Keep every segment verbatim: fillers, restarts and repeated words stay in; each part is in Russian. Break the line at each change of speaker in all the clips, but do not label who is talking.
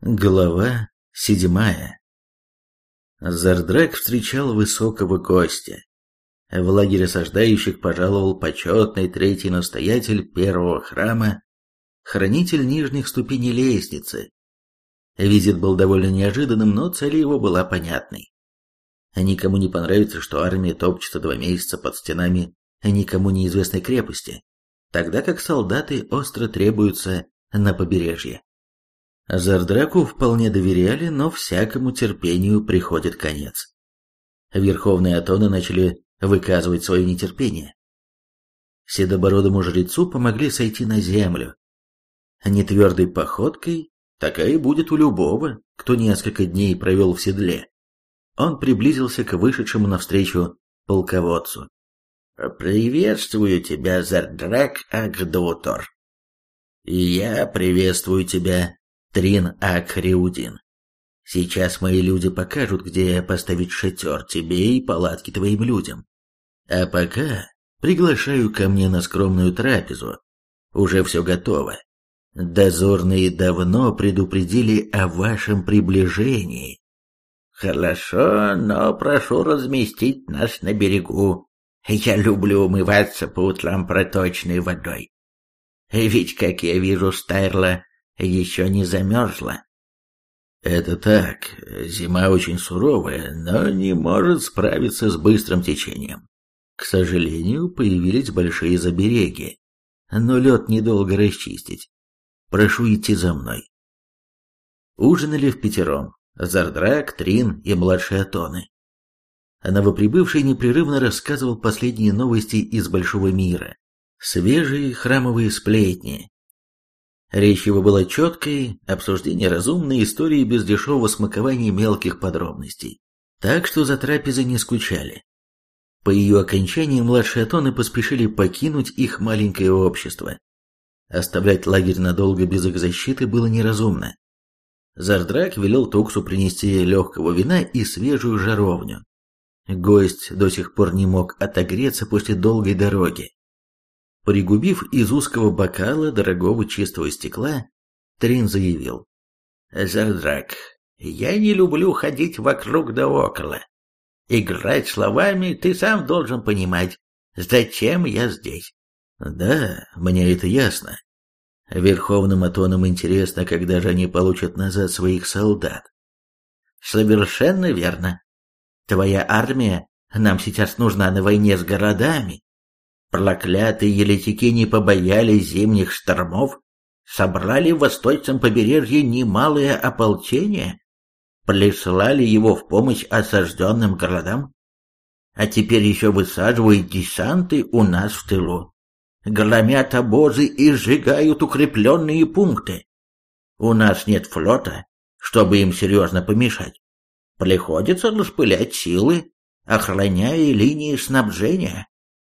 Глава седьмая. Зардрак встречал высокого гостя. В лагерь осаждающих пожаловал почетный третий настоятель первого храма, хранитель нижних ступеней лестницы. Визит был довольно неожиданным, но цель его была понятной. Никому не понравится, что армия топчется два месяца под стенами никому неизвестной крепости, тогда как солдаты остро требуются на побережье. Зардраку вполне доверяли, но всякому терпению приходит конец. Верховные атоны начали выказывать свое нетерпение. Седобородому жрецу помогли сойти на землю. Нетвердой походкой такая будет у любого, кто несколько дней провел в седле. Он приблизился к вышедшему навстречу полководцу. «Приветствую тебя, Зардрак Агдутор». «И я приветствую тебя, Трин Ак-Реудин. Сейчас мои люди покажут, где поставить шатер тебе и палатки твоим людям. А пока приглашаю ко мне на скромную трапезу. Уже все готово. Дозорные давно предупредили о вашем приближении». «Хорошо, но прошу разместить нас на берегу. Я люблю умываться по утрам проточной водой. Ведь, как я вижу, Стайрла еще не замерзла». «Это так, зима очень суровая, но не может справиться с быстрым течением. К сожалению, появились большие забереги, но лед недолго расчистить. Прошу идти за мной». Ужинали впятером: Зардрак, Трин и младшие атоны. Новоприбывший непрерывно рассказывал последние новости из большого мира, свежие храмовые сплетни. Речь его была четкой, обсуждение разумной, истории без дешевого смакования мелких подробностей. Так что за трапезой не скучали. По ее окончании младшие атоны поспешили покинуть их маленькое общество. Оставлять лагерь надолго без их защиты было неразумно. Зардрак велел Туксу принести легкого вина и свежую жаровню. Гость до сих пор не мог отогреться после долгой дороги. Пригубив из узкого бокала дорогого чистого стекла, Трин заявил: «Зардрак, я не люблю ходить вокруг да около. Играть словами ты сам должен понимать, зачем я здесь». «Да, мне это ясно. Верховным атонам интересно, когда же они получат назад своих солдат». «Совершенно верно. Твоя армия нам сейчас нужна на войне с городами. Проклятые еретики не побоялись зимних штормов, собрали в восточном побережье немалое ополчение, прислали его в помощь осажденным городам, а теперь еще высаживают десанты у нас в тылу, громят обозы и сжигают укрепленные пункты. У нас нет флота, чтобы им серьезно помешать. Приходится распылять силы, охраняя линии снабжения».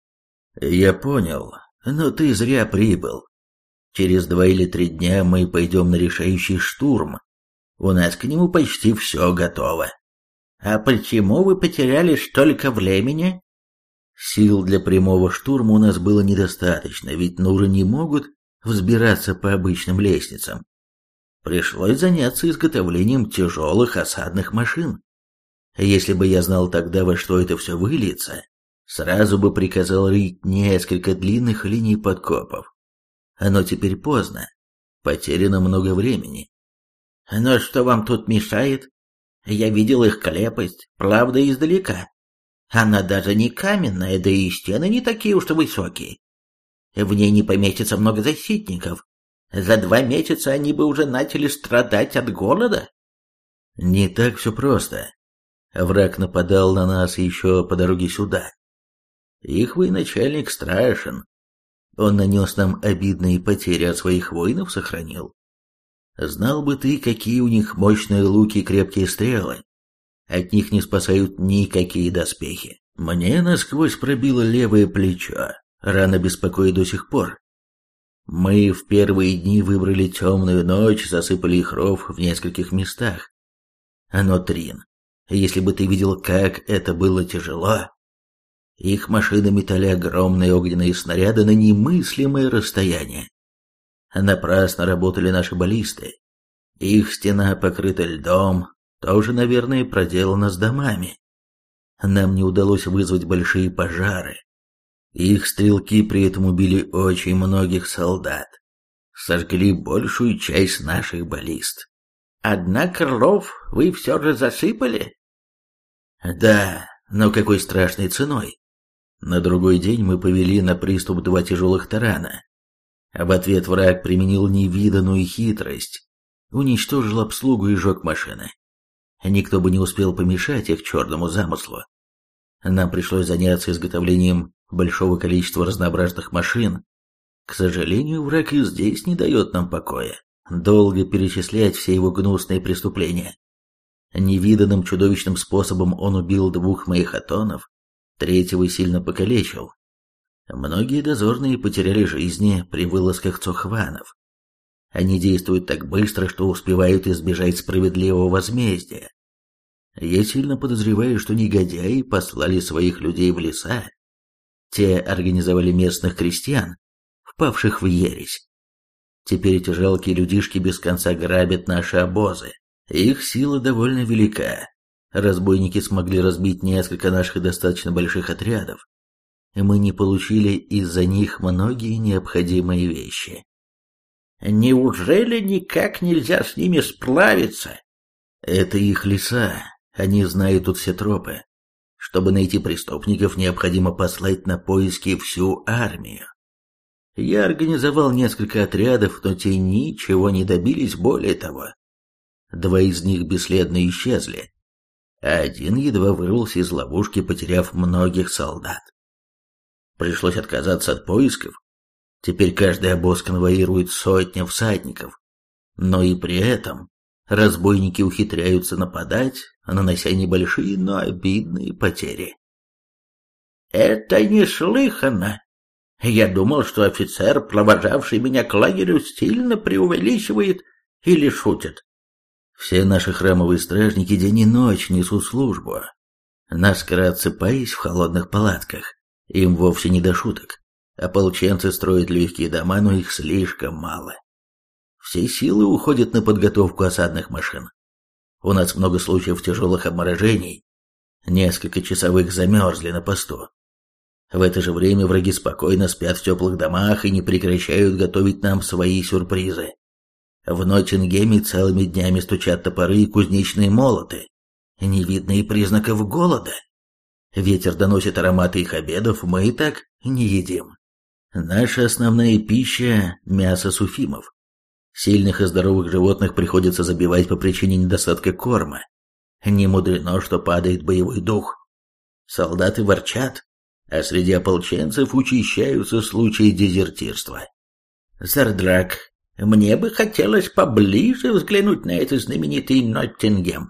«Я понял, но ты зря прибыл. Через два или три дня мы пойдем на решающий штурм. У нас к нему почти все готово». «А почему вы потеряли столько времени?» «Сил для прямого штурма у нас было недостаточно, ведь нуры не могут взбираться по обычным лестницам. Пришлось заняться изготовлением тяжелых осадных машин. Если бы я знал тогда, во что это все выльется, сразу бы приказал рыть несколько длинных линий подкопов. Но теперь поздно, потеряно много времени». «Но что вам тут мешает? Я видел их крепость, правда, издалека. Она даже не каменная, да и стены не такие уж и высокие. В ней не поместится много защитников. За два месяца они бы уже начали страдать от голода». «Не так все просто. Враг нападал на нас еще по дороге сюда. Их военачальник страшен. Он нанес нам обидные потери, от своих воинов сохранил. Знал бы ты, какие у них мощные луки и крепкие стрелы. От них не спасают никакие доспехи. Мне насквозь пробило левое плечо, рана беспокоит до сих пор. Мы в первые дни выбрали темную ночь, засыпали их ров в нескольких местах. Но, Трин, если бы ты видел, как это было тяжело. Их машины метали огромные огненные снаряды на немыслимое расстояние. Напрасно работали наши баллисты. Их стена покрыта льдом, тоже, наверное, проделана с домами. Нам не удалось вызвать большие пожары. Их стрелки при этом убили очень многих солдат. Сожгли большую часть наших баллист. Однако ров вы все же засыпали? Да, но какой страшной ценой. На другой день мы повели на приступ два тяжелых тарана. В ответ враг применил невиданную хитрость. Уничтожил обслугу и сжег машины. Никто бы не успел помешать их черному замыслу. Нам пришлось заняться изготовлением большого количества разнообразных машин. К сожалению, враг и здесь не дает нам покоя. Долго перечислять все его гнусные преступления. Невиданным чудовищным способом он убил двух моих атонов, третьего сильно покалечил. Многие дозорные потеряли жизни при вылазках цохванов. Они действуют так быстро, что успевают избежать справедливого возмездия. Я сильно подозреваю, что негодяи послали своих людей в леса. Те организовали местных крестьян, впавших в ересь. Теперь эти жалкие людишки без конца грабят наши обозы. Их сила довольно велика. Разбойники смогли разбить несколько наших достаточно больших отрядов. И мы не получили из-за них многие необходимые вещи. Неужели никак нельзя с ними справиться? Это их леса, они знают тут все тропы. Чтобы найти преступников, необходимо послать на поиски всю армию. Я организовал несколько отрядов, но те ничего не добились, более того. Два из них бесследно исчезли, а один едва вырвался из ловушки, потеряв многих солдат. Пришлось отказаться от поисков. Теперь каждый обоз конвоирует сотня всадников, но и при этом разбойники ухитряются нападать, нанося небольшие, но обидные потери. Это неслыханно. Я думал, что офицер, провожавший меня к лагерю, сильно преувеличивает или шутит. Все наши храмовые стражники день и ночь несут службу, наскоро отсыпаясь в холодных палатках. Им вовсе не до шуток. Ополченцы строят легкие дома, но их слишком мало. Все силы уходят на подготовку осадных машин. У нас много случаев тяжелых обморожений. Несколько часовых замерзли на посту. В это же время враги спокойно спят в теплых домах и не прекращают готовить нам свои сюрпризы. В Ноттингеме целыми днями стучат топоры и кузнечные молоты. Не видно и признаков голода. Ветер доносит ароматы их обедов, мы и так не едим. Наша основная пища – мясо суфимов. Сильных и здоровых животных приходится забивать по причине недостатка корма. Не мудрено, что падает боевой дух. Солдаты ворчат, а среди ополченцев учащаются случаи дезертирства. Зардрак, мне бы хотелось поближе взглянуть на этот знаменитый Ноттингем.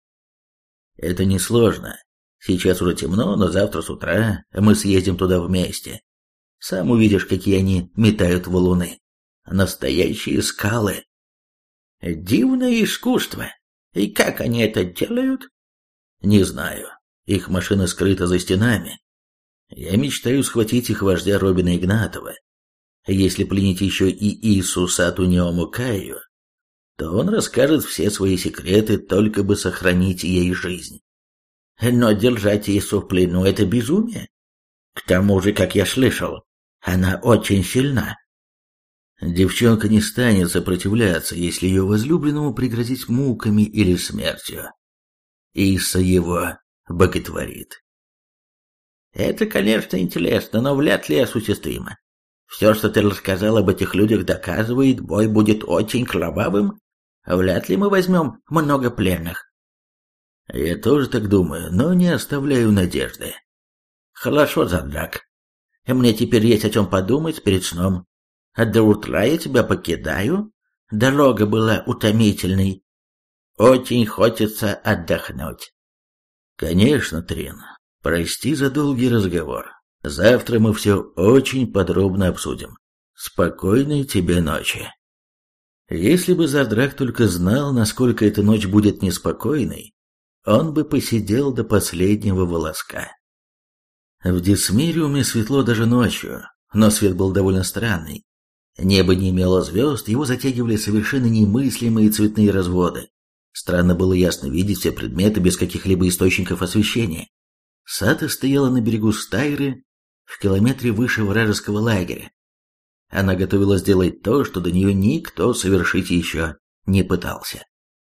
Это несложно. Сейчас уже темно, но завтра с утра мы съездим туда вместе. Сам увидишь, какие они метают валуны. Настоящие скалы. Дивное искусство. И как они это делают? Не знаю. Их машина скрыта за стенами. Я мечтаю схватить их вождя Робина Игнатова. Если пленить еще и Иисуса Тунеому Каю, то он расскажет все свои секреты, только бы сохранить ей жизнь. Но держать Иису в плену — это безумие. К тому же, как я слышал, она очень сильна. Девчонка не станет сопротивляться, если ее возлюбленному пригрозить муками или смертью. Иса его боготворит. Это, конечно, интересно, но вряд ли осуществимо. Все, что ты рассказал об этих людях, доказывает, бой будет очень кровавым. Вряд ли мы возьмем много пленных. Я тоже так думаю, но не оставляю надежды. Хорошо, Зардрак. Мне теперь есть о чем подумать перед сном. До утра я тебя покидаю. Дорога была утомительной. Очень хочется отдохнуть. Конечно, Трин. Прости за долгий разговор. Завтра мы все очень подробно обсудим. Спокойной тебе ночи. Если бы Зардрак только знал, насколько эта ночь будет неспокойной, он бы посидел до последнего волоска. В Дисмириуме светло даже ночью, но свет был довольно странный. Небо не имело звезд, его затягивали совершенно немыслимые цветные разводы. Странно было ясно видеть все предметы без каких-либо источников освещения. Сата стояла на берегу Стайры, в километре выше вражеского лагеря. Она готовилась сделать то, что до нее никто совершить еще не пытался.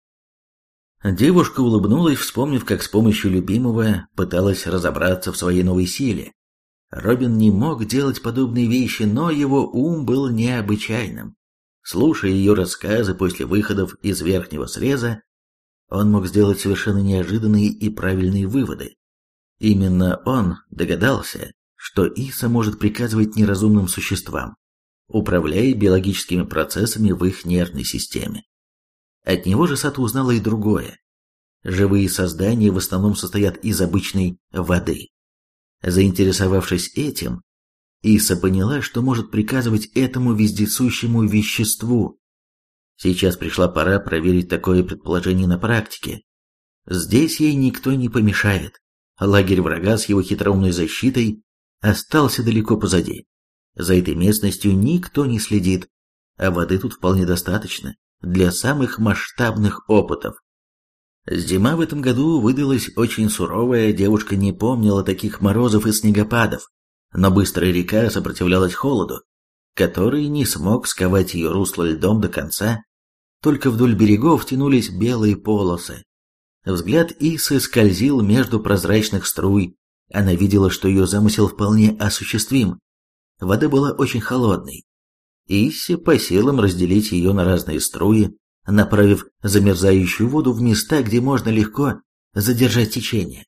Девушка улыбнулась, вспомнив, как с помощью любимого пыталась разобраться в своей новой силе. Робин не мог делать подобные вещи, но его ум был необычайным. Слушая ее рассказы после выходов из верхнего среза, он мог сделать совершенно неожиданные и правильные выводы. Именно он догадался, что Иса может приказывать неразумным существам, управляя биологическими процессами в их нервной системе. От него же Сата узнала и другое. Живые создания в основном состоят из обычной воды. Заинтересовавшись этим, Иса поняла, что может приказывать этому вездесущему веществу. Сейчас пришла пора проверить такое предположение на практике. Здесь ей никто не помешает. Лагерь врага с его хитроумной защитой остался далеко позади. За этой местностью никто не следит, а воды тут вполне достаточно для самых масштабных опытов. Зима в этом году выдалась очень суровая, девушка не помнила таких морозов и снегопадов, но быстрая река сопротивлялась холоду, который не смог сковать ее русло льдом до конца, только вдоль берегов тянулись белые полосы. Взгляд Исы скользил между прозрачных струй, она видела, что ее замысел вполне осуществим. Вода была очень холодной. Исе по силам разделить ее на разные струи, направив замерзающую воду в места, где можно легко задержать течение.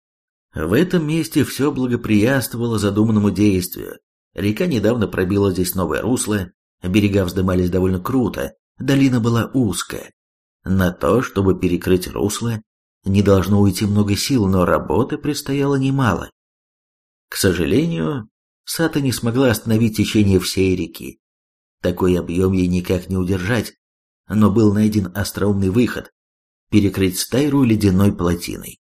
В этом месте все благоприятствовало задуманному действию. Река недавно пробила здесь новое русло, берега вздымались довольно круто, долина была узкая. На то, чтобы перекрыть русло, не должно уйти много сил, но работы предстояло немало. К сожалению, Сата не смогла остановить течение всей реки. Такой объем ей никак не удержать, но был найден остроумный выход – перекрыть Стайру ледяной плотиной.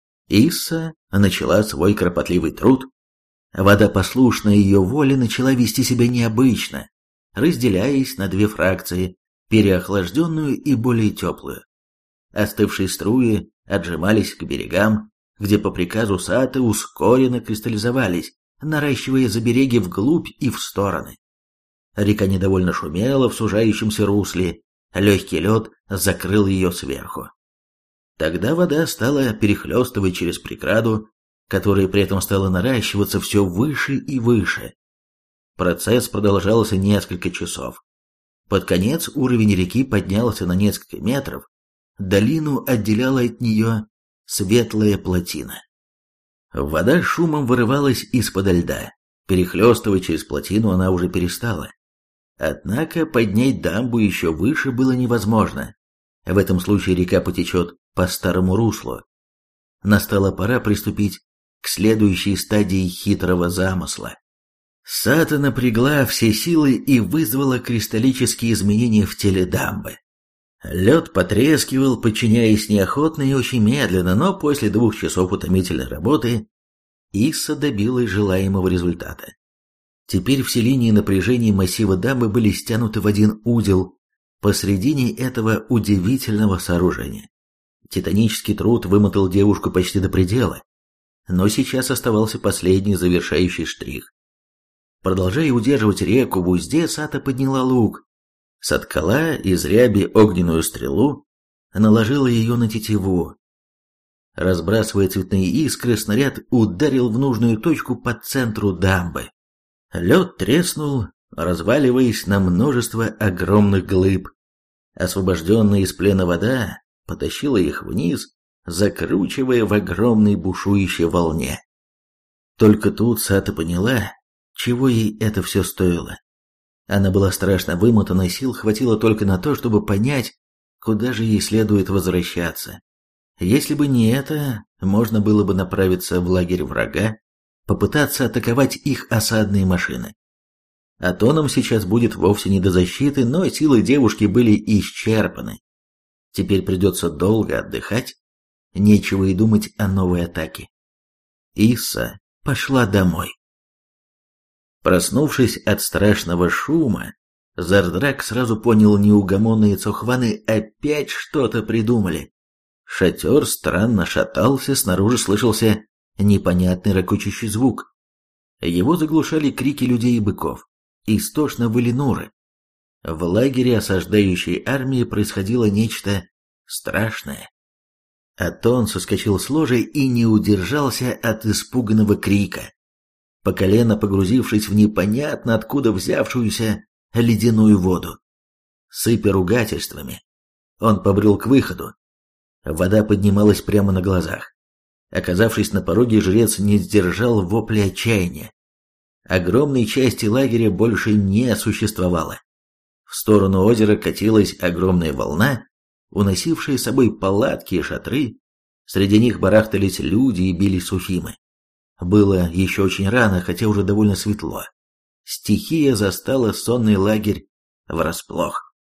Исса начала свой кропотливый труд. Вода, послушная ее воле, начала вести себя необычно, разделяясь на две фракции – переохлажденную и более теплую. Остывшие струи отжимались к берегам, где по приказу Саты ускоренно кристаллизовались, наращивая забереги вглубь и в стороны. Река недовольно шумела в сужающемся русле, легкий лед закрыл ее сверху. Тогда вода стала перехлестывать через преграду, которая при этом стала наращиваться все выше и выше. Процесс продолжался несколько часов. Под конец уровень реки поднялся на несколько метров, долину отделяла от нее светлая плотина. Вода шумом вырывалась из-под льда, перехлестывать через плотину она уже перестала. Однако поднять дамбу еще выше было невозможно. В этом случае река потечет по старому руслу. Настала пора приступить к следующей стадии хитрого замысла. Сата напрягла все силы и вызвала кристаллические изменения в теле дамбы. Лед потрескивал, подчиняясь неохотно и очень медленно, но после двух часов утомительной работы Исса добилась желаемого результата. Теперь все линии напряжения массива дамбы были стянуты в один узел посредине этого удивительного сооружения. Титанический труд вымотал девушку почти до предела, но сейчас оставался последний завершающий штрих. Продолжая удерживать реку в узде, Сата подняла лук, соткала из ряби огненную стрелу, наложила ее на тетиву. Разбрасывая цветные искры, снаряд ударил в нужную точку по центру дамбы. Лед треснул, разваливаясь на множество огромных глыб. Освобожденная из плена вода потащила их вниз, закручивая в огромной бушующей волне. Только тут Сата поняла, чего ей это все стоило. Она была страшно вымотана, сил хватило только на то, чтобы понять, куда же ей следует возвращаться. Если бы не это, можно было бы направиться в лагерь врага, попытаться атаковать их осадные машины. Атонам сейчас будет вовсе не до защиты, но силы девушки были исчерпаны. Теперь придется долго отдыхать, нечего и думать о новой атаке. Исса пошла домой. Проснувшись от страшного шума, Зардрак сразу понял, неугомонные цохваны опять что-то придумали. Шатер странно шатался, снаружи слышался непонятный ракочущий звук. Его заглушали крики людей и быков. Истошно выли нуры. В лагере осаждающей армии происходило нечто страшное. Атон соскочил с ложи и не удержался от испуганного крика. По колено погрузившись в непонятно откуда взявшуюся ледяную воду. Сыпя ругательствами, он побрел к выходу. Вода поднималась прямо на глазах. Оказавшись на пороге, жрец не сдержал вопля отчаяния. Огромной части лагеря больше не существовало. В сторону озера катилась огромная волна, уносившая с собой палатки и шатры. Среди них барахтались люди и били сухимы. Было еще очень рано, хотя уже довольно светло. Стихия застала сонный лагерь врасплох.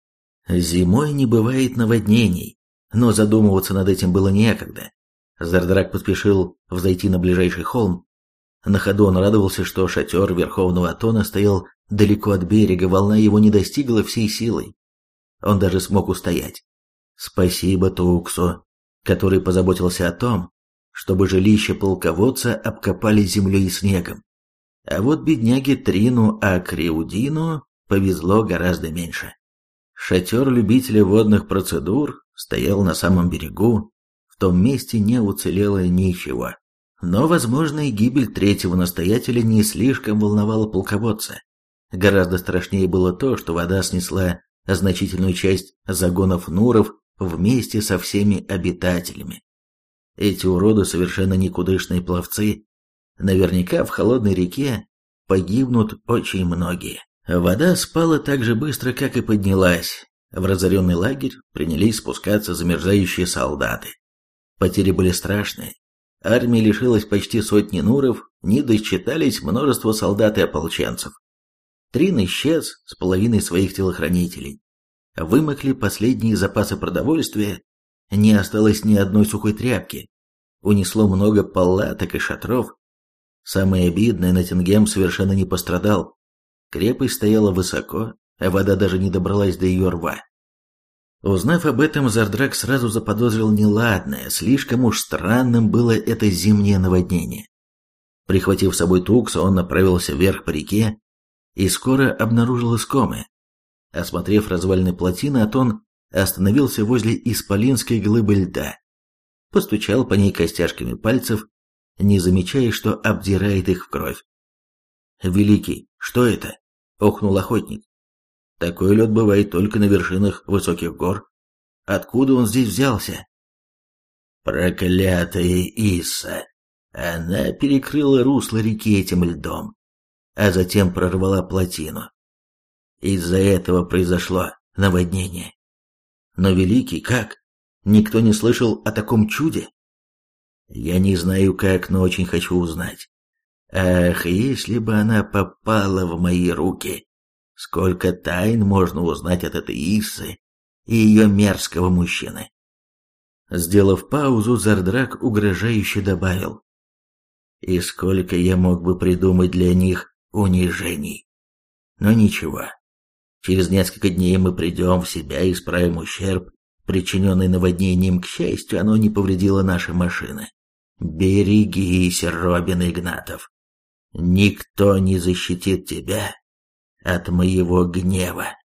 Зимой не бывает наводнений, но задумываться над этим было некогда. Зардрак поспешил взойти на ближайший холм. На ходу он радовался, что шатер Верховного Атона стоял далеко от берега, волна его не достигла всей силой. Он даже смог устоять. Спасибо Тууксу, который позаботился о том, чтобы жилище полководца обкопали землей и снегом. А вот бедняге Трину Акриудину повезло гораздо меньше. Шатер любителя водных процедур стоял на самом берегу, в том месте не уцелело ничего. Но, возможно, и гибель третьего настоятеля не слишком волновала полководца. Гораздо страшнее было то, что вода снесла значительную часть загонов нуров вместе со всеми обитателями. Эти уроды совершенно никудышные пловцы. Наверняка в холодной реке погибнут очень многие. Вода спала так же быстро, как и поднялась. В разоренный лагерь принялись спускаться замерзающие солдаты. Потери были страшные. Армия лишилась почти сотни нуров, не досчитались множество солдат и ополченцев. Трин исчез с половиной своих телохранителей. Вымокли последние запасы продовольствия, не осталось ни одной сухой тряпки. Унесло много палаток и шатров. Самое обидное, Ноттингем совершенно не пострадал. Крепость стояла высоко, а вода даже не добралась до ее рва. Узнав об этом, Зардрак сразу заподозрил неладное, слишком уж странным было это зимнее наводнение. Прихватив с собой Тукса, он направился вверх по реке и скоро обнаружил искомое. Осмотрев развалины плотины, Атон остановился возле исполинской глыбы льда. Постучал по ней костяшками пальцев, не замечая, что обдирает их в кровь. «Великий, что это?» — охнул охотник. «Такой лед бывает только на вершинах высоких гор. Откуда он здесь взялся?» «Проклятая Исса! Она перекрыла русло реки этим льдом, а затем прорвала плотину. Из-за этого произошло наводнение. Но, Великий, как? Никто не слышал о таком чуде?» «Я не знаю как, но очень хочу узнать. Ах, если бы она попала в мои руки! Сколько тайн можно узнать от этой Иссы и ее мерзкого мужчины!» Сделав паузу, Зардрак угрожающе добавил: «И сколько я мог бы придумать для них унижений! Но ничего, через несколько дней мы придем в себя и исправим ущерб, причиненный наводнением. К счастью, оно не повредило наши машины. Берегись, Робин Игнатов. Никто не защитит тебя от моего гнева».